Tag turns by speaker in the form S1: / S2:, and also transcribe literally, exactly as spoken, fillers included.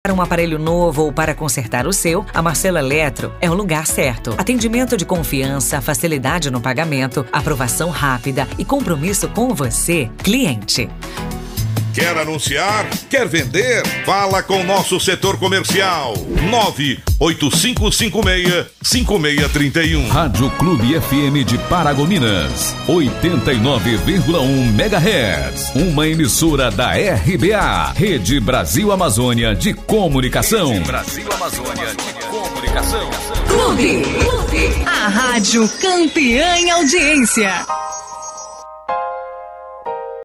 S1: Para um aparelho novo ou para consertar o seu, a Marcelo Eletro é o lugar certo. Atendimento de confiança, facilidade no pagamento, aprovação rápida e compromisso com você, cliente.
S2: Quer anunciar? Quer vender? Fala com o nosso setor comercial. nove oito cinco cinco seis, cinco seis três um.
S3: Rádio Clube F M de Paragominas, oitenta e nove vírgula um megahertz. Uma emissora da R B A, Rede Brasil Amazônia de Comunicação.
S4: Rede Brasil Amazônia de Comunicação.
S5: Clube, Clube, a rádio campeã em audiência.